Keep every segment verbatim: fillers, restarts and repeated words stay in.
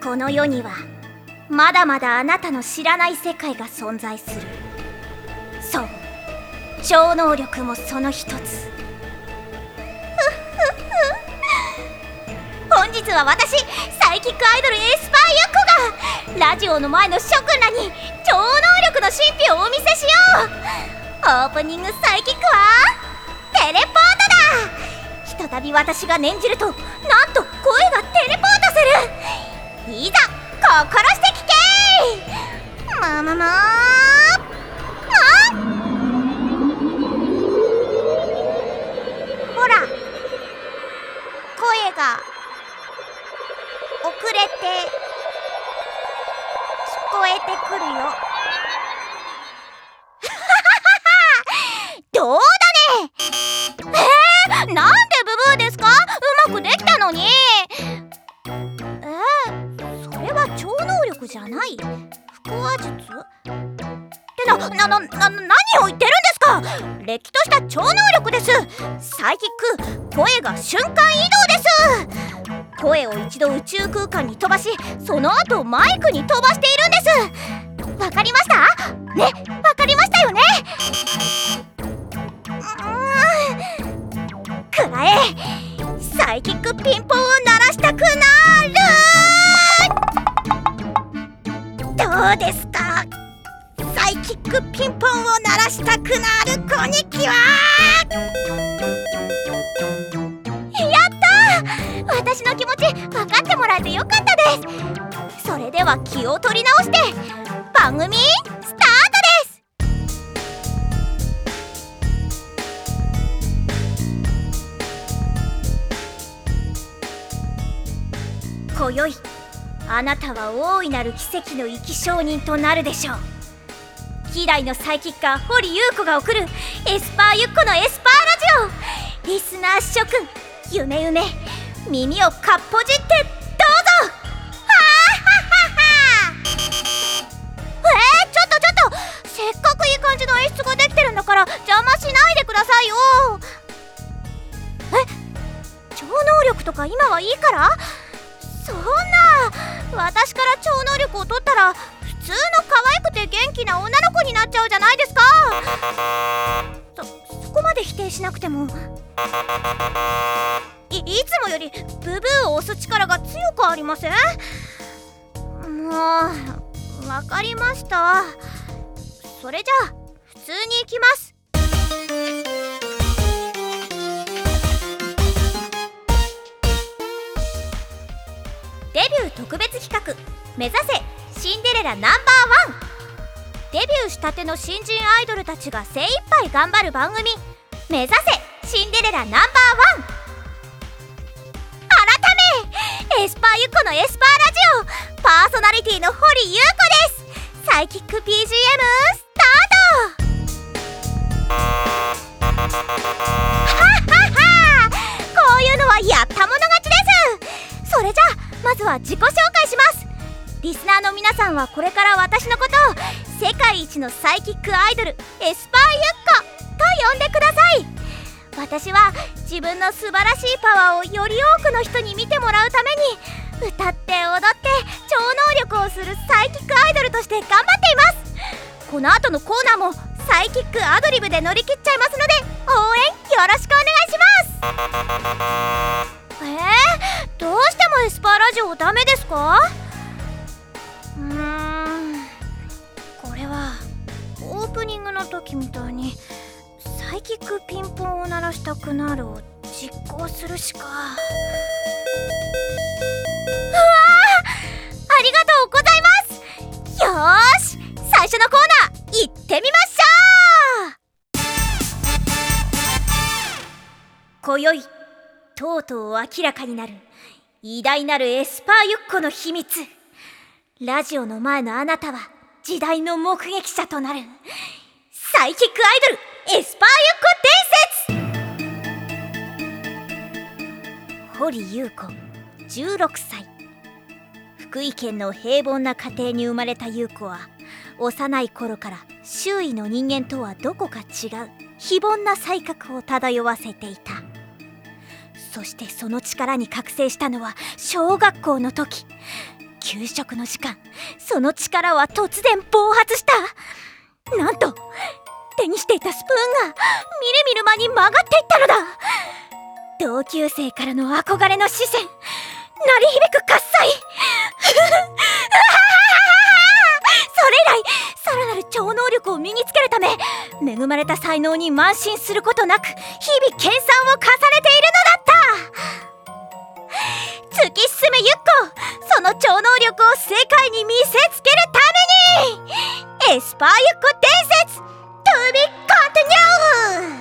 この世にはまだまだあなたの知らない世界が存在する。そう、超能力もその一つ。本日は私、サイキックアイドルエスパーユッコがラジオの前の諸君らに超能力の神秘をお見せしよう。オープニングサイキックはテレポートだ。ひとたび私が念じると、なんと声がテレポートする。いざ心して聞け。まあまあまあほら、声が遅れて聞こえてくるよ。どうだね。えー、なんでブブーですか？うまくできたのに。えー、それは超能力じゃない。腹話術ってな、な、な、な、何を言ってるんですか？れっきとした超能力です。サイキック、声が瞬間移動です。声を一度宇宙空間に飛ばし、その後マイクに飛ばしているんです。わかりましたね。わかりましたよね。くらえ、サイキックピンポンを鳴らしたくなる。どうですか？サイキックピンポンを鳴らしたくなるこんにちは。やったー！私の気持ち分かってもらえてよかったです。それでは気を取り直して番組スタートです。今宵あなたは大いなる奇跡の生き証人となるでしょう。希代のサイキッカー堀優子が送るエスパーユッコのエスパーラジオ。リスナー諸君、夢夢耳をかっぽじってどうぞ。はーははは。えー、ちょっとちょっと、せっかくいい感じの演出ができてるんだから邪魔しないでくださいよ。え、超能力とか今はいいから？そんな、私から超能力を取ったら普通の可愛くて元気な女の子になっちゃうじゃないですか。そ、そこまで否定しなくても。い、いつもよりブブーを押す力が強くありません？もう、わかりました。それじゃあ普通に行きます。デビュー特別企画、目指せシンデレラナンバーワン。デビューしたての新人アイドルたちが精一杯頑張る番組、目指せシンデレラナンバーワン。改め、エスパーユッコのエスパーラジオ、パーソナリティの堀優子です。サイキック ビージーエム スタート。はっはっは、こういうのはやったもの勝ちです。それじゃあまずは自己紹介します。リスナーの皆さんはこれから私のことを世界一のサイキックアイドルエスパーユッコと呼んでください。私は自分の素晴らしいパワーをより多くの人に見てもらうために、歌って踊って超能力をするサイキックアイドルとして頑張っています。この後のコーナーもサイキックアドリブで乗り切っちゃいますので、応援よろしくお願いします。えー、どうしてもエスパーラジオダメですか？うーん、これはオープニングの時みたいにサイキックピンポンを鳴らしたくなるを実行するしか。うわー、ありがとうございます。よーし、最初のコーナー行ってみましょう。今宵とうとう明らかになる偉大なるエスパーユッコの秘密。ラジオの前のあなたは時代の目撃者となるサイキックアイドルエスパーユッコ伝説。堀優子じゅうろくさい。福井県の平凡な家庭に生まれた優子は、幼い頃から周囲の人間とはどこか違う非凡な才覚を漂わせていた。そしてその力に覚醒したのは小学校の時。 給食の時間、その力は突然暴発した。なんと手にしていたスプーンがみるみる間に曲がっていったのだ。同級生からの憧れの視線、鳴り響く喝采それ以来さらなる超能力を身につけるため、恵まれた才能に慢心することなく日々研鑽を重ねているのだった。突き進めゆっこ、その超能力を世界に見せつけるためにエスパーゆっこ伝説 To be continued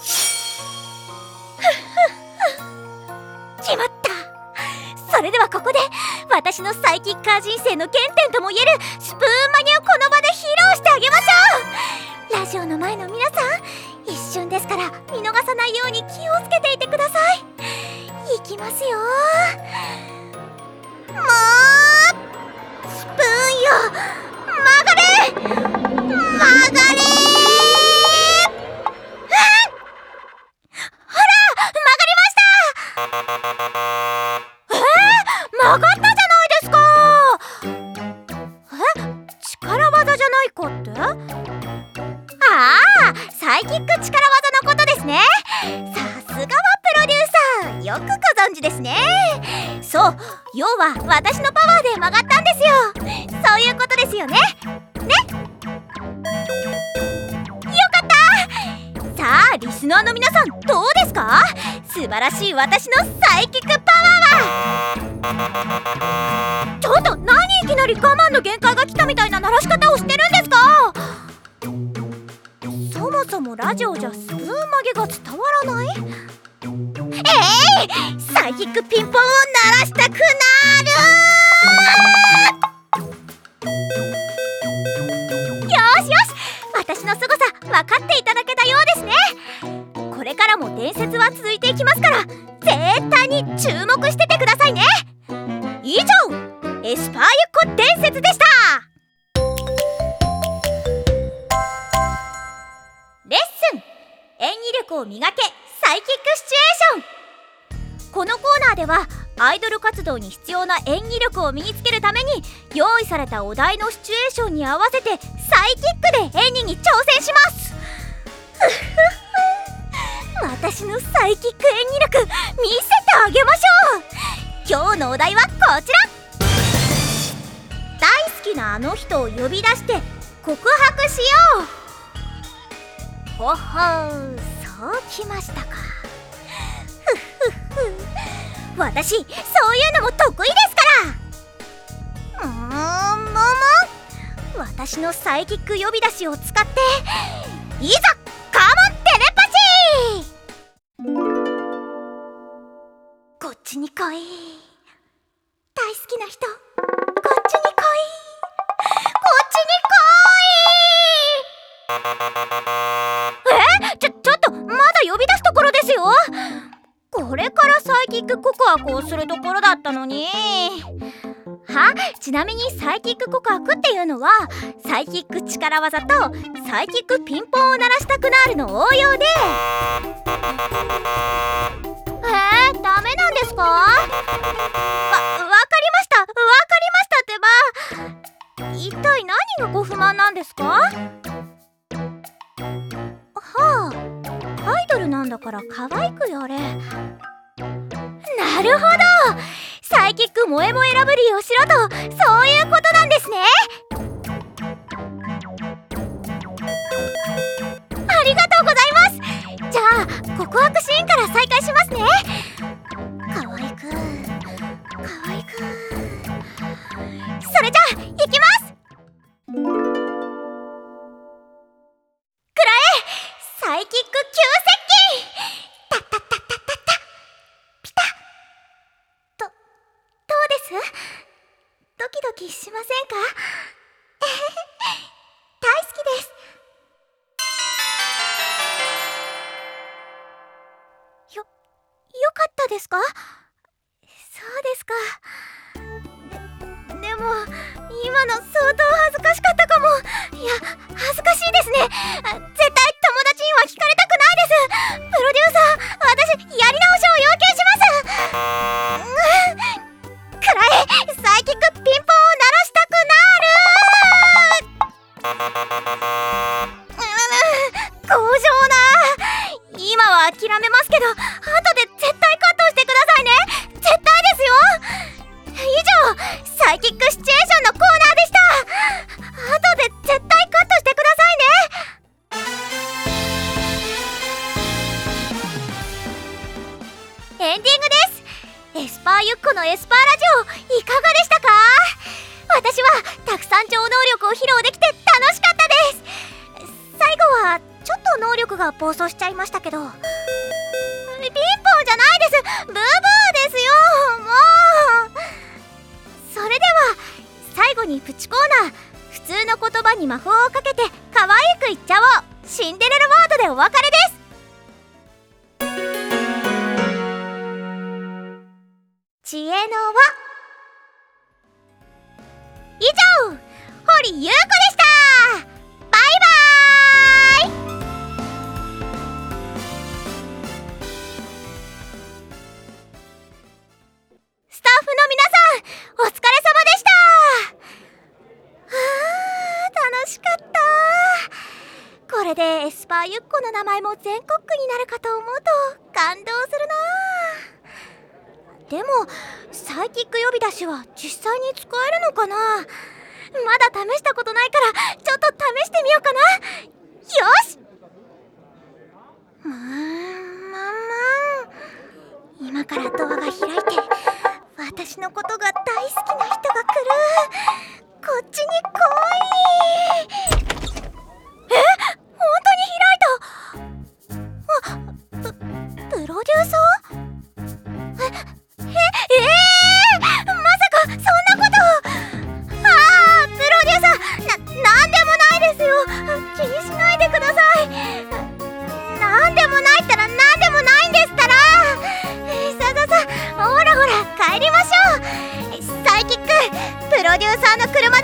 決まった。それではここで私のサイキッカー人生の原点ともいえるスプーンマニをこの場で披露してあげましょう。ラジオの前の皆さん、一瞬ですから見逃さないように気をつけていてください。いきますよ。もうスプーンよ、曲がれ曲がれ曲がったじゃないですか。え、力技じゃないかって？ああ、サイキック力技のことですね。さすがはプロデューサー、よくご存知ですね。そう、要は私のパワーで曲がったんですよ。そういうことですよね。ね？よかった。さあ、リスナーの皆さんどうですか？素晴らしい私のサイキックパワーは。ちょっと何いきなり我慢の限界が来たみたいな鳴らし方をしてるんですか？そもそもラジオじゃスプーン曲げが伝わらない？えい、サイキックピンポンを鳴らしたくなる。よしよし、私の凄さ分かっていただけたようですね。これからも伝説は続いていきますから、絶対に注目しててくださいね。以上、エスパーゆっこ伝説でした。レッスン、演技力を磨けサイキックシチュエーション。このコーナーではアイドル活動に必要な演技力を身につけるために用意されたお題のシチュエーションに合わせてサイキックで演技に挑戦します。私のサイキック演技力見せてあげましょう。今日のお題はこちら。大好きなあの人を呼び出して告白しよう。ほほー、そうきましたか。ふっふっふ、私そういうのも得意ですから。うーん、もも、私のサイキック呼び出しを使っていざカモンテレパチー。こっちに来い。大好きな人、こっちに来い。こっちに来い。え、ちょ、ちょっとまだ呼び出すところですよ。これからサイキック告白をするところだったのに。は、ちなみにサイキック告白っていうのはサイキック力技とサイキックピンポンを鳴らしたくなるの応用で。えー、ダメなんですか？わ、わかりました、わかりましたってば。一体何がご不満なんですか？はあ、アイドルなんだから可愛くやれ。なるほど、サイキック萌え萌えラブリーをしろと、そういうことなんですね。ありがとうございます。じゃあ告白シーンから再開しますね。可愛く可愛く。それじゃあ行きます。くらえサイキック急接近。タッタッタッタッタッタピタッと。どうです？ドキドキしませんか？大好きです。よ、よかったですか？そうですか。で、でも今の相当恥ずかしかったかも。いや、恥ずかしいですね。絶対友達には聞かれたくないです。プロデューサー、私やり直しを要求します。くらえサイキックピンポンエンディングです。エスパーゆっこのエスパーラジオいかがでしたか？私はたくさん超能力を披露できて楽しかったです。最後はちょっと能力が暴走しちゃいましたけど、ピンポンじゃないです、ブーブーですよ。もうそれでは最後にプチコーナー、普通の言葉に魔法をかけて可愛く言っちゃおう、シンデレラワードでお別れです。知恵の輪。以上、堀優子でした。バイバーイ。スタッフの皆さん、お疲れ様でした。はあ、楽しかった。これでエスパーゆっこの名前も全国区になるかと思うと感動するな。でもサイキック呼び出しは実際に使えるのかな？まだ試したことないからちょっと試してみようかな。よし。まんまんまん、今からドアが開いて私のことが大好きな人が来る。こっちに来い。え、本当に開いた。あ、プ、プロデューサー？え、え、えー、まさかそんなこと。ああ、プロデューサー、な、なんでもないですよ。気にしないでください。なんでもないったらなんでもないんですったら。さあさあさあ、ほらほら帰りましょう。サイキック、プロデューサーの車